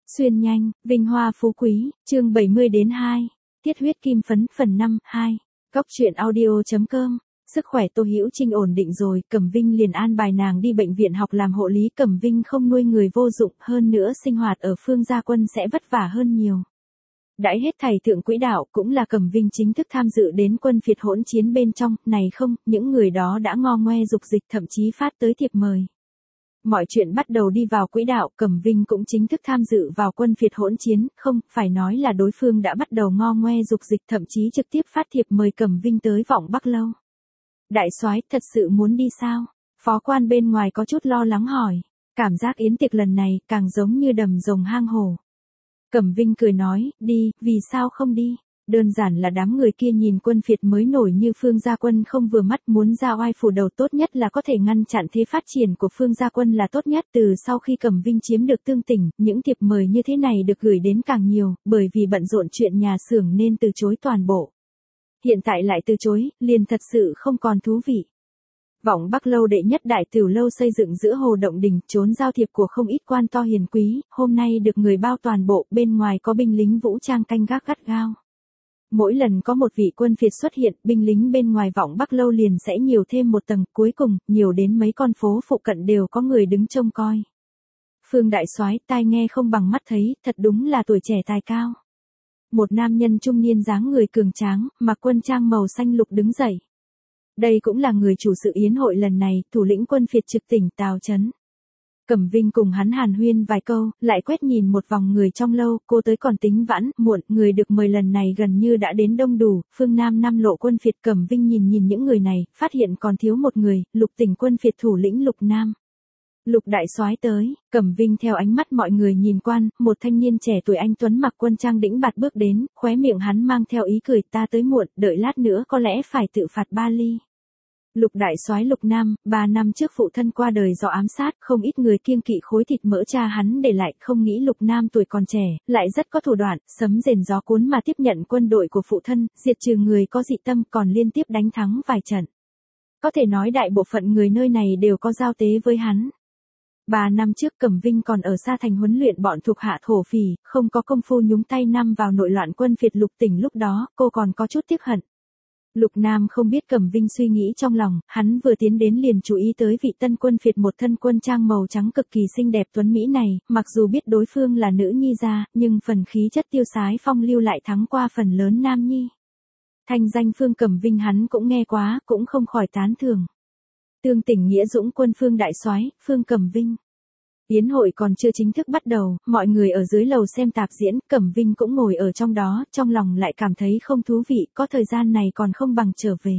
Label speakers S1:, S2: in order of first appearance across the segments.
S1: Xuyên nhanh, vinh hoa phú quý, chương 70 đến 2. Tiết huyết kim phấn phần 5, 2. Góc truyện audio.com. Sức khỏe Tô Hữu Trinh ổn định rồi, Cẩm Vinh liền an bài nàng đi bệnh viện học làm hộ lý. Cẩm Vinh không nuôi người vô dụng, hơn nữa sinh hoạt ở Phương Gia Quân sẽ vất vả hơn nhiều. Đãi hết thầy thượng quỹ đạo, cũng là Cẩm Vinh chính thức tham dự đến quân phiệt hỗn chiến bên trong, này không, những người đó đã ngo ngoe dục dịch, thậm chí phát tới thiệp mời. Mọi chuyện bắt đầu đi vào quỹ đạo, Cẩm Vinh cũng chính thức tham dự vào quân phiệt hỗn chiến, không, phải nói là đối phương đã bắt đầu ngo ngoe dục dịch, thậm chí trực tiếp phát thiệp mời Cẩm Vinh tới Vọng Bắc Lâu. Đại soái, thật sự muốn đi sao? Phó quan bên ngoài có chút lo lắng hỏi. Cảm giác yến tiệc lần này càng giống như đầm rồng hang hổ. Cẩm Vinh cười nói, đi, vì sao không đi? Đơn giản là đám người kia nhìn quân phiệt mới nổi như Phương Gia Quân không vừa mắt, muốn ra oai phủ đầu, tốt nhất là có thể ngăn chặn thế phát triển của Phương Gia Quân là tốt nhất. Từ sau khi Cẩm Vinh chiếm được Tương Tỉnh, những thiệp mời như thế này được gửi đến càng nhiều, bởi vì bận rộn chuyện nhà xưởng nên từ chối toàn bộ. Hiện tại lại từ chối, liền thật sự không còn thú vị. Vọng Bắc Lâu đệ nhất đại tiểu lâu xây dựng giữa hồ Động Đình, trốn giao thiệp của không ít quan to hiền quý, hôm nay được người bao toàn bộ, bên ngoài có binh lính vũ trang canh gác gắt gao. Mỗi lần có một vị quân phiệt xuất hiện, binh lính bên ngoài Vọng Bắc Lâu liền sẽ nhiều thêm một tầng, cuối cùng, nhiều đến mấy con phố phụ cận đều có người đứng trông coi. Phương đại soái, tai nghe không bằng mắt thấy, thật đúng là tuổi trẻ tài cao. Một nam nhân trung niên dáng người cường tráng, mặc quân trang màu xanh lục đứng dậy. Đây cũng là người chủ sự yến hội lần này, thủ lĩnh quân phiệt trực tỉnh Tào Chấn. Cẩm Vinh cùng hắn hàn huyên vài câu, lại quét nhìn một vòng người trong lâu, cô tới còn tính vãn, muộn, người được mời lần này gần như đã đến đông đủ, phương Nam năm lộ quân phiệt. Cẩm Vinh nhìn những người này, phát hiện còn thiếu một người, Lục Tỉnh quân phiệt thủ lĩnh Lục Nam. Lục đại soái tới, Cẩm Vinh theo ánh mắt mọi người nhìn quan, một thanh niên trẻ tuổi anh tuấn mặc quân trang đĩnh bạt bước đến, khóe miệng hắn mang theo ý cười, ta tới muộn, đợi lát nữa có lẽ phải tự phạt 3 ly. Lục đại soái Lục Nam, 3 năm trước phụ thân qua đời do ám sát, không ít người kiêng kỵ khối thịt mỡ cha hắn để lại, không nghĩ Lục Nam tuổi còn trẻ, lại rất có thủ đoạn, sấm rền gió cuốn mà tiếp nhận quân đội của phụ thân, diệt trừ người có dị tâm, còn liên tiếp đánh thắng vài trận. Có thể nói đại bộ phận người nơi này đều có giao tế với hắn. 3 năm trước Cẩm Vinh còn ở Sa Thành huấn luyện bọn thuộc hạ thổ phỉ, không có công phu nhúng tay năm vào nội loạn quân phiệt Lục Tỉnh, lúc đó, cô còn có chút tiếc hận. Lục Nam không biết Cẩm Vinh suy nghĩ trong lòng, hắn vừa tiến đến liền chú ý tới vị tân quân phiệt, một thân quân trang màu trắng cực kỳ xinh đẹp tuấn mỹ này, mặc dù biết đối phương là nữ nhi gia, nhưng phần khí chất tiêu sái phong lưu lại thắng qua phần lớn nam nhi. Thanh danh Phương Cẩm Vinh hắn cũng nghe quá, cũng không khỏi tán thưởng. Tương Tỉnh nghĩa dũng quân Phương đại soái, Phương Cẩm Vinh. Yến hội còn chưa chính thức bắt đầu, mọi người ở dưới lầu xem tạp diễn, Cẩm Vinh cũng ngồi ở trong đó, trong lòng lại cảm thấy không thú vị, có thời gian này còn không bằng trở về.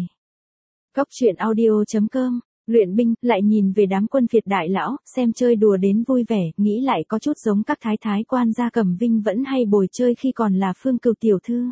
S1: Góc truyện audio.com, luyện binh, lại nhìn về đám quân phiệt đại lão, xem chơi đùa đến vui vẻ, nghĩ lại có chút giống các thái quan gia. Cẩm Vinh vẫn hay bồi chơi khi còn là Phương Cừu tiểu thư.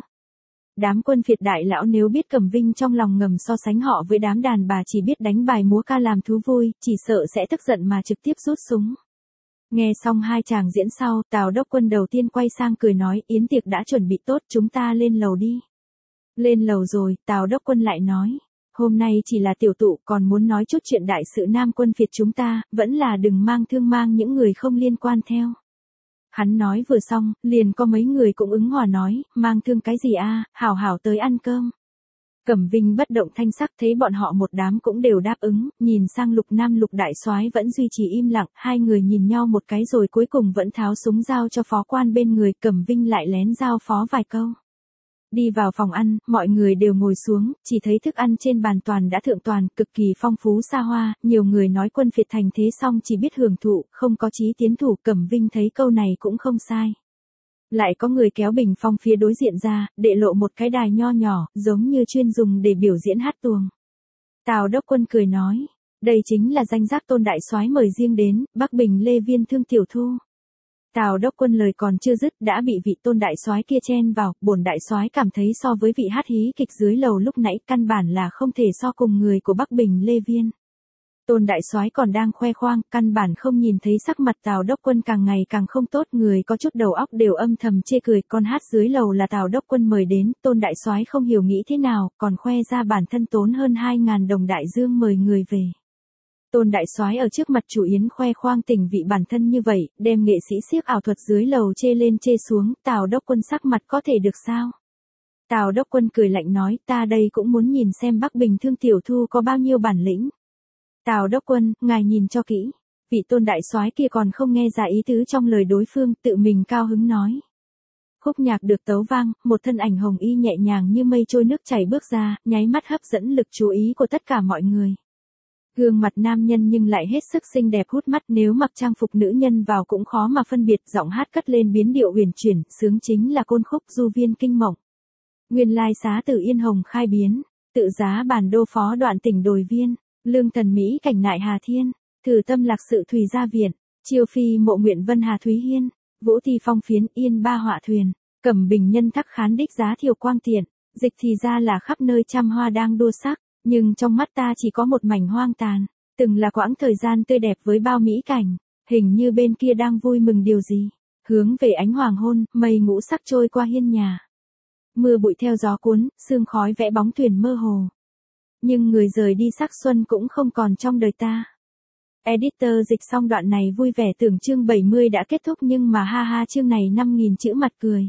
S1: Đám quân phiệt đại lão nếu biết Cẩm Vinh trong lòng ngầm so sánh họ với đám đàn bà chỉ biết đánh bài múa ca làm thú vui, chỉ sợ sẽ tức giận mà trực tiếp rút súng. Nghe xong hai chàng diễn sau, Tào đốc quân đầu tiên quay sang cười nói, yến tiệc đã chuẩn bị tốt, chúng ta lên lầu đi. Lên lầu rồi, Tào đốc quân lại nói, hôm nay chỉ là tiểu tụ, còn muốn nói chút chuyện đại sự Nam quân phiệt chúng ta, vẫn là đừng mang thương mang những người không liên quan theo. Hắn nói vừa xong, liền có mấy người cũng ứng hòa nói, mang thương cái gì a, hảo hảo tới ăn cơm. Cẩm Vinh bất động thanh sắc, thấy bọn họ một đám cũng đều đáp ứng, nhìn sang Lục Nam. Lục đại soái vẫn duy trì im lặng, hai người nhìn nhau một cái rồi cuối cùng vẫn tháo súng giao cho phó quan bên người. Cẩm Vinh lại lén giao phó vài câu. Đi vào phòng ăn, mọi người đều ngồi xuống, chỉ thấy thức ăn trên bàn toàn đã thượng toàn, cực kỳ phong phú xa hoa, nhiều người nói quân phiệt thành thế xong chỉ biết hưởng thụ, không có chí tiến thủ. Cẩm Vinh thấy câu này cũng không sai. Lại có người kéo bình phong phía đối diện ra, để lộ một cái đài nho nhỏ, giống như chuyên dùng để biểu diễn hát tuồng. Tào đốc quân cười nói, đây chính là danh giác Tôn đại soái mời riêng đến, Bắc Bình Lê Viên Thương tiểu thu. Tào đốc quân lời còn chưa dứt đã bị vị Tôn đại soái kia chen vào, bổn đại soái cảm thấy so với vị hát hí kịch dưới lầu lúc nãy, căn bản là không thể so cùng người của Bắc Bình Lê Viên. Tôn đại soái còn đang khoe khoang, căn bản không nhìn thấy sắc mặt Tào đốc quân càng ngày càng không tốt, người có chút đầu óc đều âm thầm chê cười, con hát dưới lầu là Tào đốc quân mời đến, Tôn đại soái không hiểu nghĩ thế nào, còn khoe ra bản thân tốn hơn 2.000 đồng đại dương mời người về. Tôn đại soái ở trước mặt chủ yến khoe khoang tình vị bản thân như vậy, đem nghệ sĩ xiếc ảo thuật dưới lầu chê lên chê xuống, Tào Đốc Quân sắc mặt có thể được sao? Tào Đốc Quân cười lạnh nói, ta đây cũng muốn nhìn xem Bắc Bình Thương tiểu thư có bao nhiêu bản lĩnh. Tào Đốc Quân, ngài nhìn cho kỹ. Vị Tôn đại soái kia còn không nghe ra ý tứ trong lời đối phương, tự mình cao hứng nói. Khúc nhạc được tấu vang, một thân ảnh hồng y nhẹ nhàng như mây trôi nước chảy bước ra, nháy mắt hấp dẫn lực chú ý của tất cả mọi người. Gương mặt nam nhân nhưng lại hết sức xinh đẹp hút mắt, nếu mặc trang phục nữ nhân vào cũng khó mà phân biệt, giọng hát cất lên biến điệu huyền chuyển, sướng chính là côn khúc Du Viên Kinh Mộng. Nguyên lai xá từ Yên Hồng khai biến, tự giá bản đô phó đoạn tỉnh Đồi Viên, lương thần Mỹ cảnh nại Hà Thiên, thử tâm lạc sự Thùy Gia Viện, chiêu phi mộ nguyện Vân Hà Thúy Hiên, vũ thi phong phiến Yên Ba Họa Thuyền, cẩm bình nhân thắc khán đích giá thiều quang tiện, dịch thì ra là khắp nơi trăm hoa đang đua sắc, nhưng trong mắt ta chỉ có một mảnh hoang tàn, từng là quãng thời gian tươi đẹp với bao mỹ cảnh, hình như bên kia đang vui mừng điều gì, hướng về ánh hoàng hôn, mây ngũ sắc trôi qua hiên nhà. Mưa bụi theo gió cuốn, sương khói vẽ bóng thuyền mơ hồ. Nhưng người rời đi sắc xuân cũng không còn trong đời ta. Editor dịch xong đoạn này vui vẻ tưởng chương 70 đã kết thúc nhưng mà ha ha chương này 5.000 chữ mặt cười.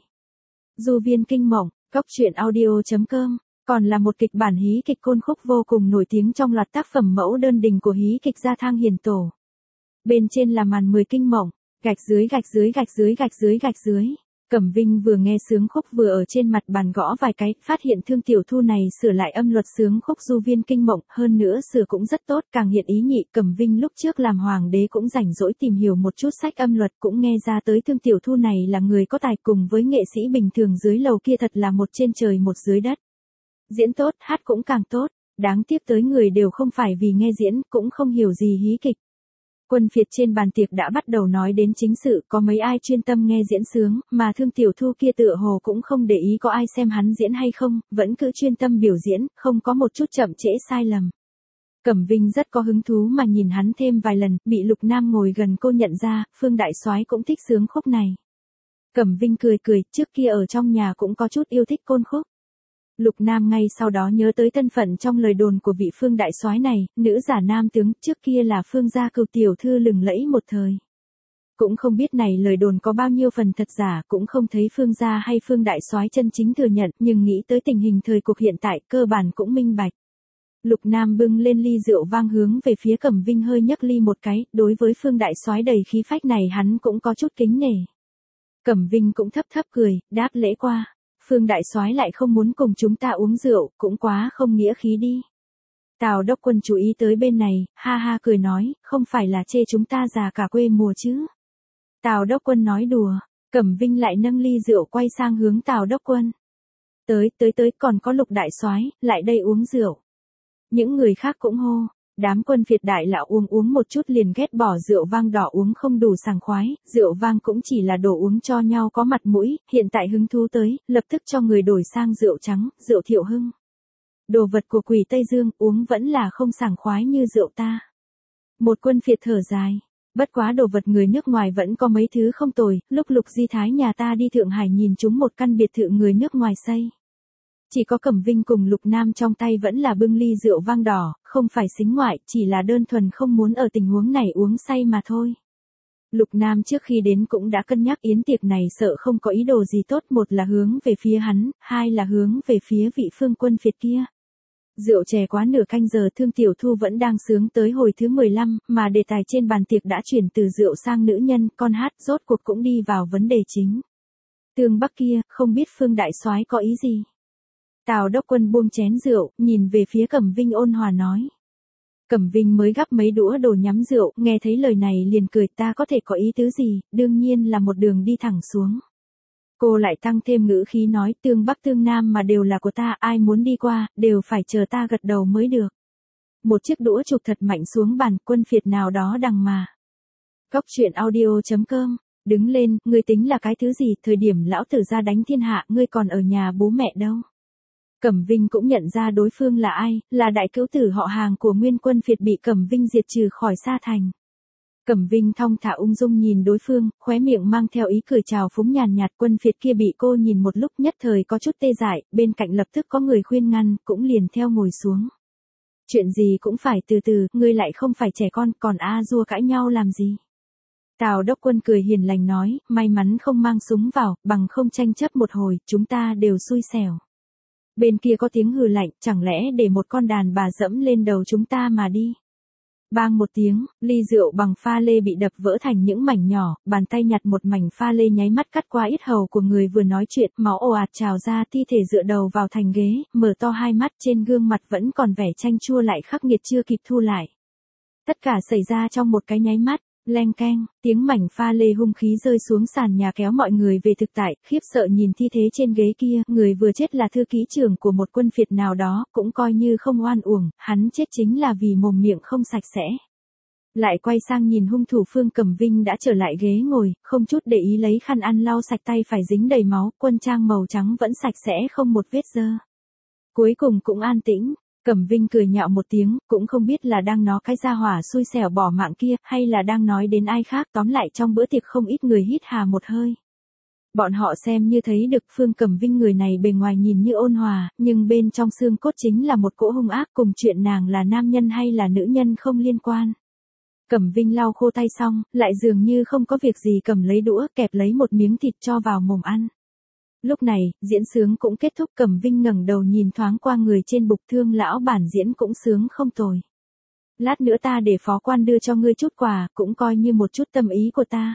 S1: Du Viên Kinh Mộng, Cóc Truyện Audio.com, còn là một kịch bản hí kịch côn khúc vô cùng nổi tiếng trong loạt tác phẩm mẫu đơn đình của hí kịch Gia Thang Hiền Tổ. Bên trên là màn 10 kinh mộng, gạch dưới gạch dưới gạch dưới gạch dưới gạch dưới. Cẩm Vinh vừa nghe sướng khúc vừa ở trên mặt bàn gõ vài cái, phát hiện Thương tiểu thư này sửa lại âm luật sướng khúc Du Viên Kinh Mộng, hơn nữa sửa cũng rất tốt, càng hiện ý nhị. Cẩm Vinh lúc trước làm hoàng đế cũng rảnh rỗi tìm hiểu một chút sách âm luật, cũng nghe ra tới Thương tiểu thư này là người có tài, cùng với nghệ sĩ bình thường dưới lầu kia thật là một trên trời một dưới đất. Diễn tốt, hát cũng càng tốt, đáng tiếc tới người đều không phải vì nghe diễn, cũng không hiểu gì hí kịch. Quân phiệt trên bàn tiệc đã bắt đầu nói đến chính sự, có mấy ai chuyên tâm nghe diễn sướng, mà Thương tiểu thư kia tựa hồ cũng không để ý có ai xem hắn diễn hay không, vẫn cứ chuyên tâm biểu diễn, không có một chút chậm trễ sai lầm. Cẩm Vinh rất có hứng thú mà nhìn hắn thêm vài lần, bị Lục Nam ngồi gần cô nhận ra, Phương đại soái cũng thích sướng khúc này. Cẩm Vinh cười cười, trước kia ở trong nhà cũng có chút yêu thích côn khúc. Lục Nam ngay sau đó nhớ tới thân phận trong lời đồn của vị Phương đại soái này, nữ giả nam tướng, trước kia là Phương gia cửu tiểu thư lừng lẫy một thời. Cũng không biết này lời đồn có bao nhiêu phần thật giả, cũng không thấy Phương gia hay Phương đại soái chân chính thừa nhận, nhưng nghĩ tới tình hình thời cuộc hiện tại, cơ bản cũng minh bạch. Lục Nam bưng lên ly rượu vang hướng về phía Cẩm Vinh hơi nhấc ly một cái, đối với Phương đại soái đầy khí phách này hắn cũng có chút kính nể. Cẩm Vinh cũng thấp thấp cười, đáp lễ qua. Phương đại soái lại không muốn cùng chúng ta uống rượu, cũng quá không nghĩa khí đi. Tào Đốc Quân chú ý tới bên này, ha ha cười nói, không phải là chê chúng ta già cả quê mùa chứ. Tào Đốc Quân nói đùa, Cẩm Vinh lại nâng ly rượu quay sang hướng Tào Đốc Quân. Tới, còn có Lục đại soái, lại đây uống rượu. Những người khác cũng hô. Đám quân phiệt đại lão uống một chút liền ghét bỏ rượu vang đỏ uống không đủ sảng khoái, rượu vang cũng chỉ là đồ uống cho nhau có mặt mũi, hiện tại hứng thú tới, lập tức cho người đổi sang rượu trắng, rượu Thiệu Hưng. Đồ vật của quỷ Tây Dương uống vẫn là không sảng khoái như rượu ta. Một quân phiệt thở dài, bất quá đồ vật người nước ngoài vẫn có mấy thứ không tồi, lúc Lục Di Thái nhà ta đi Thượng Hải nhìn chúng một căn biệt thự người nước ngoài xây. Chỉ có Cẩm Vinh cùng Lục Nam trong tay vẫn là bưng ly rượu vang đỏ, không phải xính ngoại, chỉ là đơn thuần không muốn ở tình huống này uống say mà thôi. Lục Nam trước khi đến cũng đã cân nhắc yến tiệc này sợ không có ý đồ gì tốt, một là hướng về phía hắn, hai là hướng về phía vị Phương quân phiệt kia. Rượu chè quá nửa canh giờ Thương tiểu thư vẫn đang sướng tới hồi thứ 15, mà đề tài trên bàn tiệc đã chuyển từ rượu sang nữ nhân, con hát rốt cuộc cũng đi vào vấn đề chính. Tương Bắc kia, không biết Phương đại soái có ý gì? Tào Đốc Quân buông chén rượu, nhìn về phía Cẩm Vinh ôn hòa nói. Cẩm Vinh mới gắp mấy đũa đồ nhắm rượu, nghe thấy lời này liền cười, ta có thể có ý tứ gì, đương nhiên là một đường đi thẳng xuống. Cô lại tăng thêm ngữ khí nói, tương Bắc tương Nam mà đều là của ta, ai muốn đi qua, đều phải chờ ta gật đầu mới được. Một chiếc đũa chụp thật mạnh xuống bàn, quân phiệt nào đó đằng mà. Cóc Truyện Audio.com, đứng lên, ngươi tính là cái thứ gì, thời điểm lão tử ra đánh thiên hạ, ngươi còn ở nhà bố mẹ đâu. Cẩm Vinh cũng nhận ra đối phương là ai, là đại cữu tử họ hàng của nguyên quân phiệt bị Cẩm Vinh diệt trừ khỏi Sa Thành. Cẩm Vinh thong thả ung dung nhìn đối phương, khóe miệng mang theo ý cười trào phúng nhàn nhạt, quân phiệt kia bị cô nhìn một lúc nhất thời có chút tê dại, bên cạnh lập tức có người khuyên ngăn, cũng liền theo ngồi xuống. Chuyện gì cũng phải từ từ, ngươi lại không phải trẻ con, còn a dua cãi nhau làm gì. Tào Đốc Quân cười hiền lành nói, may mắn không mang súng vào, bằng không tranh chấp một hồi, chúng ta đều xui xẻo. Bên kia có tiếng hừ lạnh, chẳng lẽ để một con đàn bà dẫm lên đầu chúng ta mà đi. Bang một tiếng, ly rượu bằng pha lê bị đập vỡ thành những mảnh nhỏ, bàn tay nhặt một mảnh pha lê nháy mắt cắt qua yết hầu của người vừa nói chuyện, máu ồ ạt trào ra, thi thể dựa đầu vào thành ghế, mở to hai mắt, trên gương mặt vẫn còn vẻ chanh chua lại khắc nghiệt chưa kịp thu lại. Tất cả xảy ra trong một cái nháy mắt. Leng keng, tiếng mảnh pha lê hung khí rơi xuống sàn nhà kéo mọi người về thực tại, khiếp sợ nhìn thi thế trên ghế kia, người vừa chết là thư ký trưởng của một quân phiệt nào đó, cũng coi như không oan uổng, hắn chết chính là vì mồm miệng không sạch sẽ. Lại quay sang nhìn hung thủ Phương Cẩm Vinh đã trở lại ghế ngồi, không chút để ý lấy khăn ăn lau sạch tay phải dính đầy máu, quân trang màu trắng vẫn sạch sẽ không một vết dơ. Cuối cùng cũng an tĩnh. Cẩm Vinh cười nhạo một tiếng, cũng không biết là đang nói cái gia hỏa xui xẻo bỏ mạng kia, hay là đang nói đến ai khác, tóm lại trong bữa tiệc không ít người hít hà một hơi. Bọn họ xem như thấy được Phương Cẩm Vinh người này bề ngoài nhìn như ôn hòa, nhưng bên trong xương cốt chính là một cỗ hung ác, cùng chuyện nàng là nam nhân hay là nữ nhân không liên quan. Cẩm Vinh lau khô tay xong, lại dường như không có việc gì cầm lấy đũa, kẹp lấy một miếng thịt cho vào mồm ăn. Lúc này, diễn sướng cũng kết thúc, Cẩm Vinh ngẩng đầu nhìn thoáng qua người trên bục, Thương lão bản diễn cũng sướng không tồi. Lát nữa ta để phó quan đưa cho ngươi chút quà, cũng coi như một chút tâm ý của ta.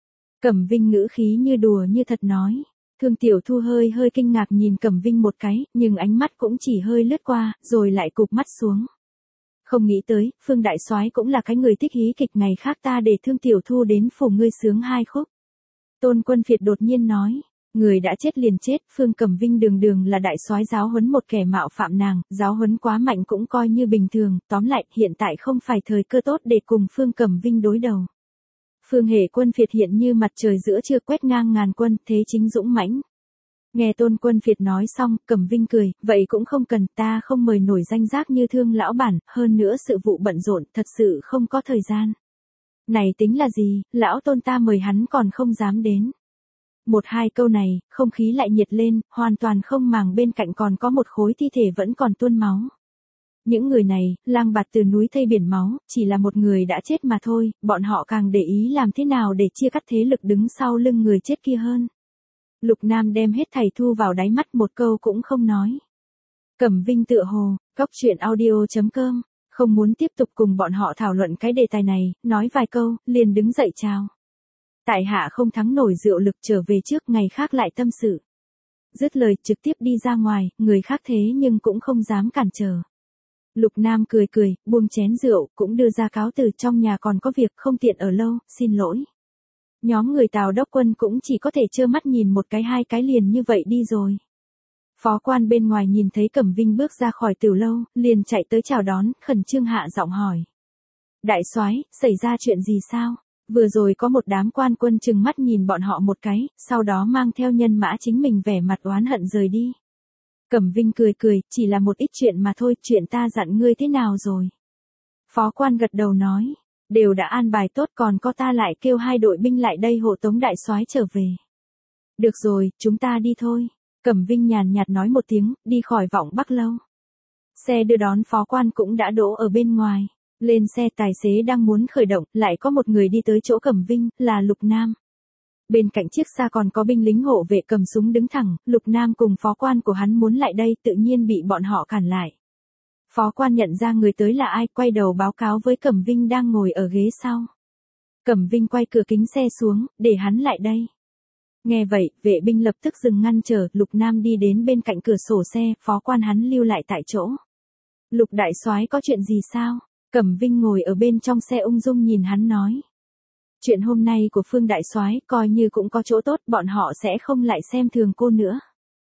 S1: Cẩm Vinh ngữ khí như đùa như thật nói. Thương Tiểu Thu hơi kinh ngạc nhìn Cẩm Vinh một cái, nhưng ánh mắt cũng chỉ hơi lướt qua, rồi lại cụp mắt xuống. Không nghĩ tới, Phương đại soái cũng là cái người thích hí kịch, ngày khác ta để Thương Tiểu Thu đến phủ ngươi sướng hai khúc. Tôn Quân Phiệt đột nhiên nói. Người đã chết liền chết, Phương Cẩm Vinh đường là đại soái giáo huấn một kẻ mạo phạm nàng, giáo huấn quá mạnh cũng coi như bình thường, tóm lại, hiện tại không phải thời cơ tốt để cùng Phương Cẩm Vinh đối đầu. Phương Hệ Quân Phiệt hiện như mặt trời giữa trưa quét ngang ngàn quân, thế chính dũng mãnh. Nghe Tôn Quân Phiệt nói xong, Cẩm Vinh cười, vậy cũng không cần, ta không mời nổi danh giác như Thương lão bản, hơn nữa sự vụ bận rộn, thật sự không có thời gian. Này tính là gì, lão Tôn ta mời hắn còn không dám đến. Một hai câu này, không khí lại nhiệt lên, hoàn toàn không màng bên cạnh còn có một khối thi thể vẫn còn tuôn máu. Những người này, lang bạt từ núi thây biển máu, chỉ là một người đã chết mà thôi, bọn họ càng để ý làm thế nào để chia cắt thế lực đứng sau lưng người chết kia hơn. Lục Nam đem hết thảy thu vào đáy mắt, một câu cũng không nói. Cẩm Vinh tựa hồ, goctruyện.audio.com, không muốn tiếp tục cùng bọn họ thảo luận cái đề tài này, nói vài câu, liền đứng dậy chào. Tại hạ không thắng nổi rượu lực, trở về trước, ngày khác lại tâm sự. Dứt lời trực tiếp đi ra ngoài, người khác thế nhưng cũng không dám cản trở. Lục Nam cười, buông chén rượu, cũng đưa ra cáo từ, trong nhà còn có việc không tiện ở lâu, xin lỗi. Nhóm người Tào Đốc Quân cũng chỉ có thể trơ mắt nhìn một cái hai cái liền như vậy đi rồi. Phó quan bên ngoài nhìn thấy Cẩm Vinh bước ra khỏi tiểu lâu, liền chạy tới chào đón, khẩn trương hạ giọng hỏi. Đại soái, xảy ra chuyện gì sao? Vừa rồi có một đám quan quân trừng mắt nhìn bọn họ một cái, sau đó mang theo nhân mã chính mình vẻ mặt oán hận rời đi. Cẩm Vinh cười, chỉ là một ít chuyện mà thôi, chuyện ta dặn ngươi thế nào rồi? Phó quan gật đầu nói, đều đã an bài tốt, còn có ta lại kêu 2 đội binh lại đây hộ tống đại soái trở về. Được rồi, chúng ta đi thôi. Cẩm Vinh nhàn nhạt nói một tiếng, đi khỏi Vọng Bắc lâu. Xe đưa đón phó quan cũng đã đỗ ở bên ngoài. Lên xe, tài xế đang muốn khởi động, lại có một người đi tới chỗ Cẩm Vinh, là Lục Nam. Bên cạnh chiếc xa còn có binh lính hộ vệ cầm súng đứng thẳng, Lục Nam cùng phó quan của hắn muốn lại đây, tự nhiên bị bọn họ cản lại. Phó quan nhận ra người tới là ai, quay đầu báo cáo với Cẩm Vinh đang ngồi ở ghế sau. Cẩm Vinh quay cửa kính xe xuống, để hắn lại đây. Nghe vậy, vệ binh lập tức dừng ngăn trở, Lục Nam đi đến bên cạnh cửa sổ xe, phó quan hắn lưu lại tại chỗ. Lục đại soái có chuyện gì sao? Cẩm Vinh ngồi ở bên trong xe ung dung nhìn hắn nói. Chuyện hôm nay của Phương đại soái coi như cũng có chỗ tốt, bọn họ sẽ không lại xem thường cô nữa.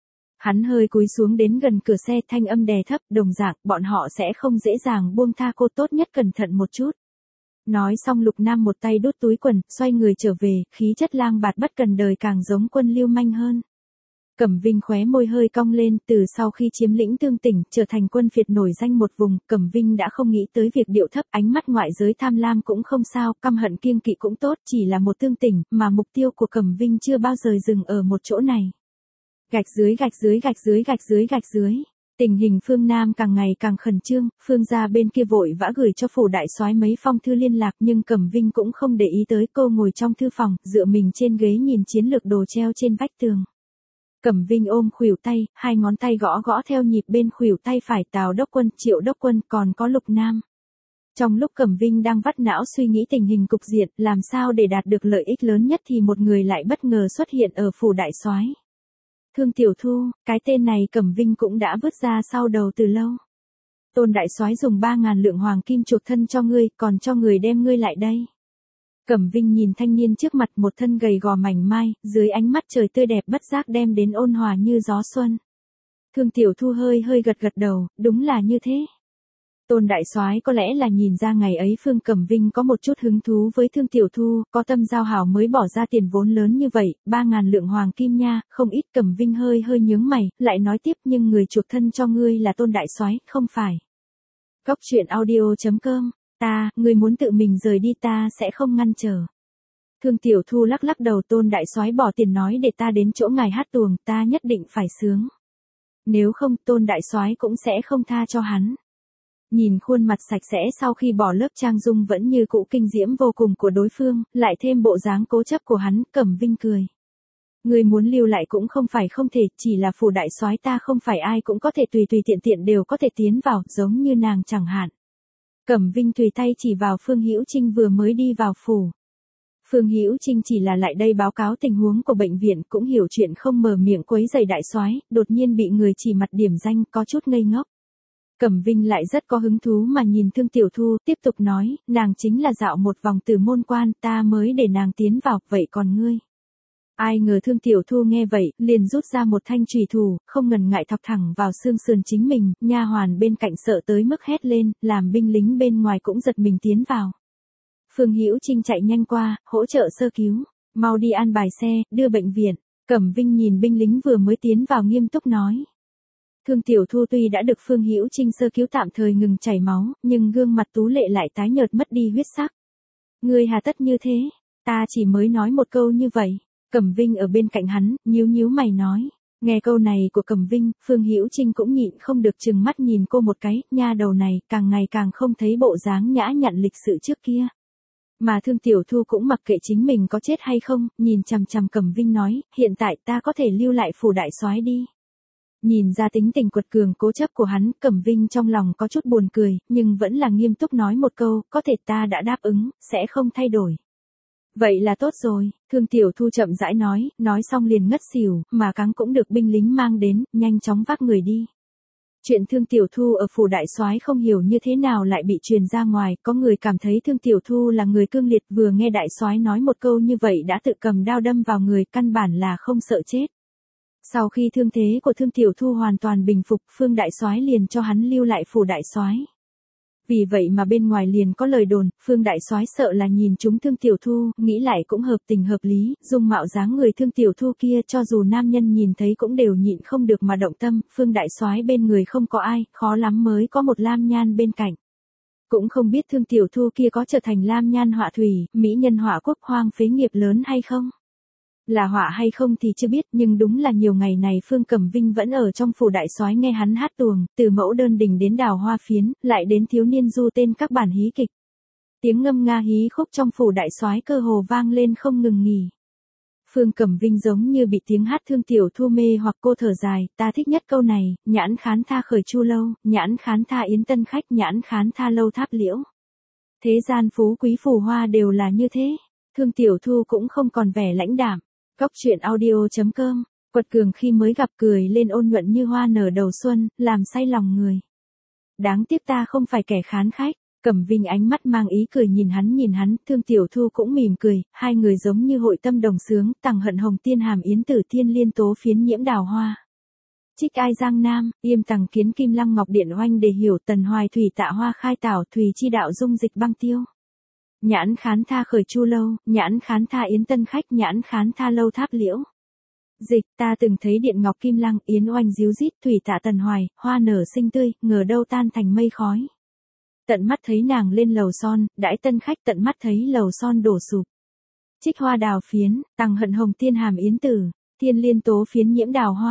S1: Hắn hơi cúi xuống đến gần cửa xe, thanh âm đè thấp, đồng dạng, bọn họ sẽ không dễ dàng buông tha cô, tốt nhất cẩn thận một chút. Nói xong Lục Nam một tay đút túi quần, xoay người trở về, khí chất lang bạt bất cần đời càng giống quân lưu manh hơn. Cẩm Vinh khóe môi hơi cong lên, từ sau khi chiếm lĩnh Tương Tỉnh, trở thành quân phiệt nổi danh một vùng, Cẩm Vinh đã không nghĩ tới việc điệu thấp, ánh mắt ngoại giới tham lam cũng không sao, căm hận kiêng kỵ cũng tốt, chỉ là một Tương Tỉnh, mà mục tiêu của Cẩm Vinh chưa bao giờ dừng ở một chỗ này. Gạch dưới. Tình hình phương Nam càng ngày càng khẩn trương, phương gia bên kia vội vã gửi cho phủ đại soái mấy phong thư liên lạc nhưng Cẩm Vinh cũng không để ý tới, cô ngồi trong thư phòng, dựa mình trên ghế nhìn chiến lược đồ treo trên vách tường. Cẩm Vinh ôm khuỷu tay, hai ngón tay gõ gõ theo nhịp bên khuỷu tay phải, Tào Đốc Quân, Triệu Đốc Quân, còn có Lục Nam. Trong lúc Cẩm Vinh đang vắt não suy nghĩ tình hình cục diện, làm sao để đạt được lợi ích lớn nhất thì một người lại bất ngờ xuất hiện ở phủ đại soái. Thương Tiểu Thu, cái tên này Cẩm Vinh cũng đã vứt ra sau đầu từ lâu. Tôn đại soái dùng 3.000 lượng hoàng kim chuộc thân cho ngươi, còn cho người đem ngươi lại đây. Cẩm Vinh nhìn thanh niên trước mặt, một thân gầy gò mảnh mai, dưới ánh mắt trời tươi đẹp bất giác đem đến ôn hòa như gió xuân. Thương Tiểu Thu hơi gật đầu, đúng là như thế. Tôn đại soái có lẽ là nhìn ra ngày ấy Phương Cẩm Vinh có một chút hứng thú với Thương Tiểu Thu, có tâm giao hảo mới bỏ ra tiền vốn lớn như vậy, 3.000 lượng hoàng kim nha, không ít. Cẩm Vinh hơi nhướng mày, lại nói tiếp, nhưng người chuộc thân cho ngươi là Tôn đại soái, không phải. Cóc truyện audio.com, ngươi muốn tự mình rời đi ta sẽ không ngăn trở. Thương Tiểu Thu lắc đầu, Tôn đại soái bỏ tiền nói để ta đến chỗ ngài hát tuồng, ta nhất định phải sướng. Nếu không, Tôn đại soái cũng sẽ không tha cho hắn. Nhìn khuôn mặt sạch sẽ sau khi bỏ lớp trang dung vẫn như cũ kinh diễm vô cùng của đối phương, lại thêm bộ dáng cố chấp của hắn, Cẩm Vinh cười. Người muốn lưu lại cũng không phải không thể, chỉ là phủ đại soái ta không phải ai cũng có thể tùy tiện đều có thể tiến vào, giống như nàng chẳng hạn. Cẩm Vinh tùy tay chỉ vào Phương Hữu Trinh vừa mới đi vào phủ. Phương Hữu Trinh chỉ là lại đây báo cáo tình huống của bệnh viện, cũng hiểu chuyện không mở miệng quấy rầy đại soái, đột nhiên bị người chỉ mặt điểm danh, có chút ngây ngốc. Cẩm Vinh lại rất có hứng thú mà nhìn Thương Tiểu Thu, tiếp tục nói, nàng chính là dạo một vòng từ môn quan, ta mới để nàng tiến vào, vậy còn ngươi? Ai ngờ Thương Tiểu Thu nghe vậy, liền rút ra một thanh chùy thủ, không ngần ngại thọc thẳng vào xương sườn chính mình, nha hoàn bên cạnh sợ tới mức hét lên, làm binh lính bên ngoài cũng giật mình tiến vào. Phương Hữu Trinh chạy nhanh qua, hỗ trợ sơ cứu, mau đi an bài xe, đưa bệnh viện. Cẩm Vinh nhìn binh lính vừa mới tiến vào nghiêm túc nói. Thương Tiểu Thu tuy đã được Phương Hữu Trinh sơ cứu tạm thời ngừng chảy máu, nhưng gương mặt tú lệ lại tái nhợt mất đi huyết sắc. Ngươi hà tất như thế, ta chỉ mới nói một câu như vậy. Cẩm Vinh ở bên cạnh hắn, nhíu mày nói. Nghe câu này của Cẩm Vinh, Phương Hữu Trinh cũng nhịn không được trừng mắt nhìn cô một cái, nha đầu này càng ngày càng không thấy bộ dáng nhã nhặn lịch sự trước kia. Mà Thương Tiểu Thu cũng mặc kệ chính mình có chết hay không, nhìn chằm Cẩm Vinh nói, hiện tại ta có thể lưu lại phủ đại soái đi. Nhìn ra tính tình quật cường cố chấp của hắn, Cẩm Vinh trong lòng có chút buồn cười, nhưng vẫn là nghiêm túc nói một câu, có thể ta đã đáp ứng, sẽ không thay đổi. Vậy là tốt rồi, Thương Tiểu Thu chậm rãi nói xong liền ngất xỉu, mà cáng cũng được binh lính mang đến, nhanh chóng vác người đi. Chuyện Thương Tiểu Thu ở phủ đại soái không hiểu như thế nào lại bị truyền ra ngoài, có người cảm thấy Thương Tiểu Thu là người cương liệt, vừa nghe đại soái nói một câu như vậy đã tự cầm đao đâm vào người, căn bản là không sợ chết. Sau khi thương thế của Thương Tiểu Thu hoàn toàn bình phục, Phương đại soái liền cho hắn lưu lại phủ đại soái. Vì vậy mà bên ngoài liền có lời đồn, Phương đại soái sợ là nhìn chúng Thương Tiểu Thu, nghĩ lại cũng hợp tình hợp lý, dung mạo dáng người Thương Tiểu Thu kia cho dù nam nhân nhìn thấy cũng đều nhịn không được mà động tâm, Phương đại soái bên người không có ai, khó lắm mới có một lam nhan bên cạnh. Cũng không biết Thương Tiểu Thu kia có trở thành lam nhan họa thủy, mỹ nhân họa quốc hoang phế nghiệp lớn hay không? Là họa hay không thì chưa biết, nhưng đúng là nhiều ngày này Phương Cẩm Vinh vẫn ở trong phủ đại soái nghe hắn hát tuồng, từ mẫu đơn đình đến đào hoa phiến, lại đến thiếu niên du tên các bản hí kịch. Tiếng ngâm nga hí khúc trong phủ đại soái cơ hồ vang lên không ngừng nghỉ. Phương Cẩm Vinh giống như bị tiếng hát Thương Tiểu Thu mê hoặc, cô thở dài, ta thích nhất câu này, nhãn khán tha khởi chu lâu, nhãn khán tha yến tân khách, nhãn khán tha lâu tháp liễu. Thế gian phú quý phù hoa đều là như thế, Thương Tiểu Thu cũng không còn vẻ lãnh đạm. Cóc truyện audio.com, quật cường khi mới gặp cười lên ôn nhuận như hoa nở đầu xuân, làm say lòng người. Đáng tiếc ta không phải kẻ khán khách. Cẩm Vinh ánh mắt mang ý cười nhìn hắn, Thương Tiểu Thu cũng mỉm cười, hai người giống như hội tâm đồng sướng, tằng hận hồng tiên hàm yến tử thiên liên tố phiến nhiễm đào hoa. Trích ai giang nam, yêm tằng kiến kim lăng ngọc điện oanh để hiểu tần hoài thủy tạ hoa khai tảo thủy chi đạo dung dịch băng tiêu. Nhãn khán tha khởi chu lâu, nhãn khán tha yến tân khách, nhãn khán tha lâu tháp liễu. Dịch, ta từng thấy điện ngọc kim lăng, yến oanh díu dít, thủy tạ tần hoài, hoa nở xinh tươi, ngờ đâu tan thành mây khói. Tận mắt thấy nàng lên lầu son, đãi tân khách, tận mắt thấy lầu son đổ sụp. Trích hoa đào phiến, tằng hận hồng tiên hàm yến tử, thiên liên tố phiến nhiễm đào hoa.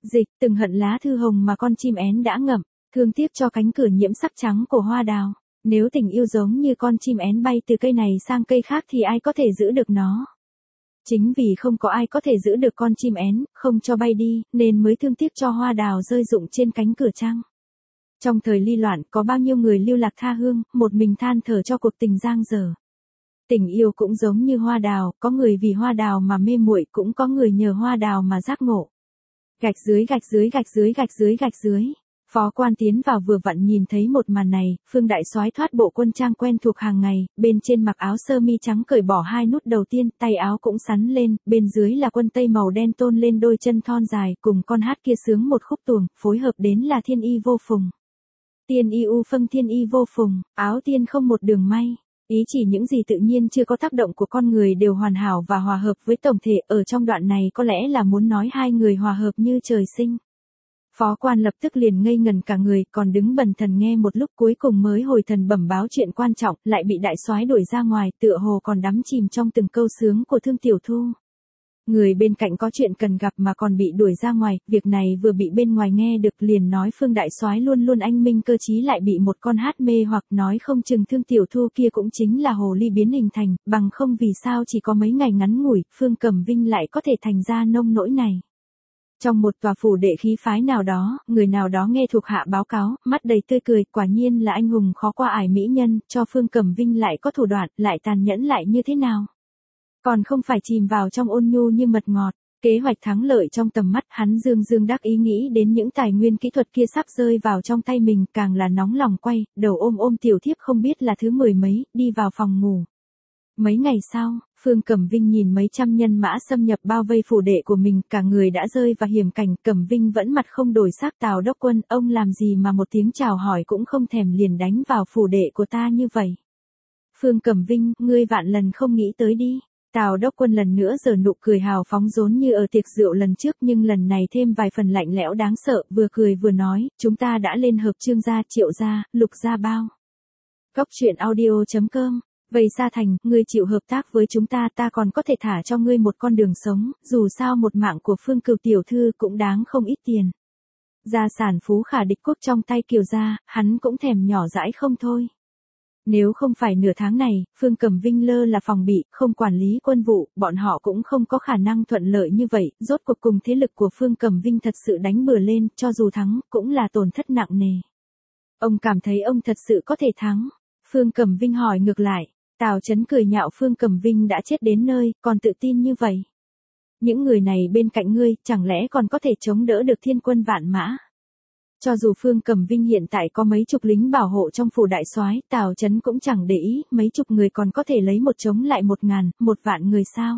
S1: Dịch, từng hận lá thư hồng mà con chim én đã ngậm, thương tiếc cho cánh cửa nhiễm sắc trắng của hoa đào. Nếu tình yêu giống như con chim én bay từ cây này sang cây khác thì ai có thể giữ được nó? Chính vì không có ai có thể giữ được con chim én, không cho bay đi, nên mới thương tiếc cho hoa đào rơi rụng trên cánh cửa trăng. Trong thời ly loạn, có bao nhiêu người lưu lạc tha hương, một mình than thở cho cuộc tình giang dở. Tình yêu cũng giống như hoa đào, có người vì hoa đào mà mê muội, cũng có người nhờ hoa đào mà giác ngộ. Gạch dưới gạch dưới gạch dưới gạch dưới gạch dưới. Phó Quan tiến vào vừa vặn nhìn thấy một màn này, Phương Đại Soái thoát bộ quân trang quen thuộc hàng ngày, bên trên mặc áo sơ mi trắng cởi bỏ 2 nút đầu tiên, tay áo cũng sắn lên, bên dưới là quân tây màu đen tôn lên đôi chân thon dài, cùng con hát kia sướng một khúc tuồng, phối hợp đến là thiên y vô phùng. Tiên y u phâng thiên y vô phùng, áo tiên không một đường may. Ý chỉ những gì tự nhiên chưa có tác động của con người đều hoàn hảo và hòa hợp với tổng thể, ở trong đoạn này có lẽ là muốn nói hai người hòa hợp như trời sinh. Phó Quan lập tức liền ngây ngần cả người, còn đứng bần thần nghe một lúc cuối cùng mới hồi thần bẩm báo chuyện quan trọng, lại bị đại soái đuổi ra ngoài, tựa hồ còn đắm chìm trong từng câu sướng của Thương Tiểu Thu. Người bên cạnh có chuyện cần gặp mà còn bị đuổi ra ngoài, việc này vừa bị bên ngoài nghe được liền nói Phương Đại Soái luôn luôn anh minh cơ trí lại bị một con hát mê hoặc nói không chừng Thương Tiểu Thu kia cũng chính là hồ ly biến hình thành, bằng không vì sao chỉ có mấy ngày ngắn ngủi, Phương Cẩm Vinh lại có thể thành ra nông nỗi này. Trong một tòa phủ đệ khí phái nào đó, người nào đó nghe thuộc hạ báo cáo, mắt đầy tươi cười, quả nhiên là anh hùng khó qua ải mỹ nhân, cho Phương Cẩm Vinh lại có thủ đoạn, lại tàn nhẫn lại như thế nào? Còn không phải chìm vào trong ôn nhu như mật ngọt, kế hoạch thắng lợi trong tầm mắt, hắn dương dương đắc ý nghĩ đến những tài nguyên kỹ thuật kia sắp rơi vào trong tay mình, càng là nóng lòng quay, đầu ôm tiểu thiếp không biết là thứ 10 mấy, đi vào phòng ngủ. Mấy ngày sau, Phương Cẩm Vinh nhìn mấy trăm nhân mã xâm nhập bao vây phủ đệ của mình, cả người đã rơi vào hiểm cảnh, Cẩm Vinh vẫn mặt không đổi sắc, Tào đốc quân, ông làm gì mà một tiếng chào hỏi cũng không thèm liền đánh vào phủ đệ của ta như vậy? Phương Cẩm Vinh, ngươi vạn lần không nghĩ tới đi. Tào đốc quân lần nữa giở nụ cười hào phóng giống như ở tiệc rượu lần trước, nhưng lần này thêm vài phần lạnh lẽo đáng sợ, vừa cười vừa nói, chúng ta đã lên hợp Trương gia, Triệu gia, Lục gia bao. Góc truyện audio.com. Vậy Sa Thành, ngươi chịu hợp tác với chúng ta, ta còn có thể thả cho ngươi một con đường sống, dù sao một mạng của Phương Cửu tiểu thư cũng đáng không ít tiền. Gia sản phú khả địch quốc trong tay Kiều gia, hắn cũng thèm nhỏ dãi không thôi. Nếu không phải nửa tháng này, Phương Cẩm Vinh lơ là phòng bị, không quản lý quân vụ, bọn họ cũng không có khả năng thuận lợi như vậy, rốt cuộc cùng thế lực của Phương Cẩm Vinh thật sự đánh bừa lên, cho dù thắng, cũng là tổn thất nặng nề. Ông cảm thấy ông thật sự có thể thắng? Phương Cẩm Vinh hỏi ngược lại. Tào Chấn cười nhạo Phương Cẩm Vinh đã chết đến nơi, còn tự tin như vậy. Những người này bên cạnh ngươi, chẳng lẽ còn có thể chống đỡ được thiên quân vạn mã? Cho dù Phương Cẩm Vinh hiện tại có mấy chục lính bảo hộ trong phủ đại soái, Tào Chấn cũng chẳng để ý, mấy chục người còn có thể lấy một chống lại 1.000, 1.000 người sao?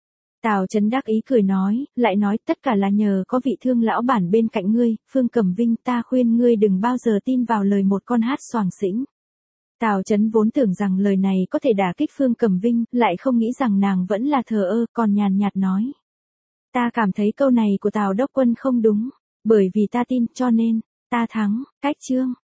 S1: Tào Chấn đắc ý cười nói, lại nói tất cả là nhờ có vị Thương lão bản bên cạnh ngươi, Phương Cẩm Vinh, ta khuyên ngươi đừng bao giờ tin vào lời một con hát xoàng xĩnh. Tào Chấn vốn tưởng rằng lời này có thể đả kích Phương Cẩm Vinh, lại không nghĩ rằng nàng vẫn là thờ ơ, còn nhàn nhạt nói. Ta cảm thấy câu này của Tào đốc quân không đúng, bởi vì ta tin, cho nên, ta thắng, cách chương.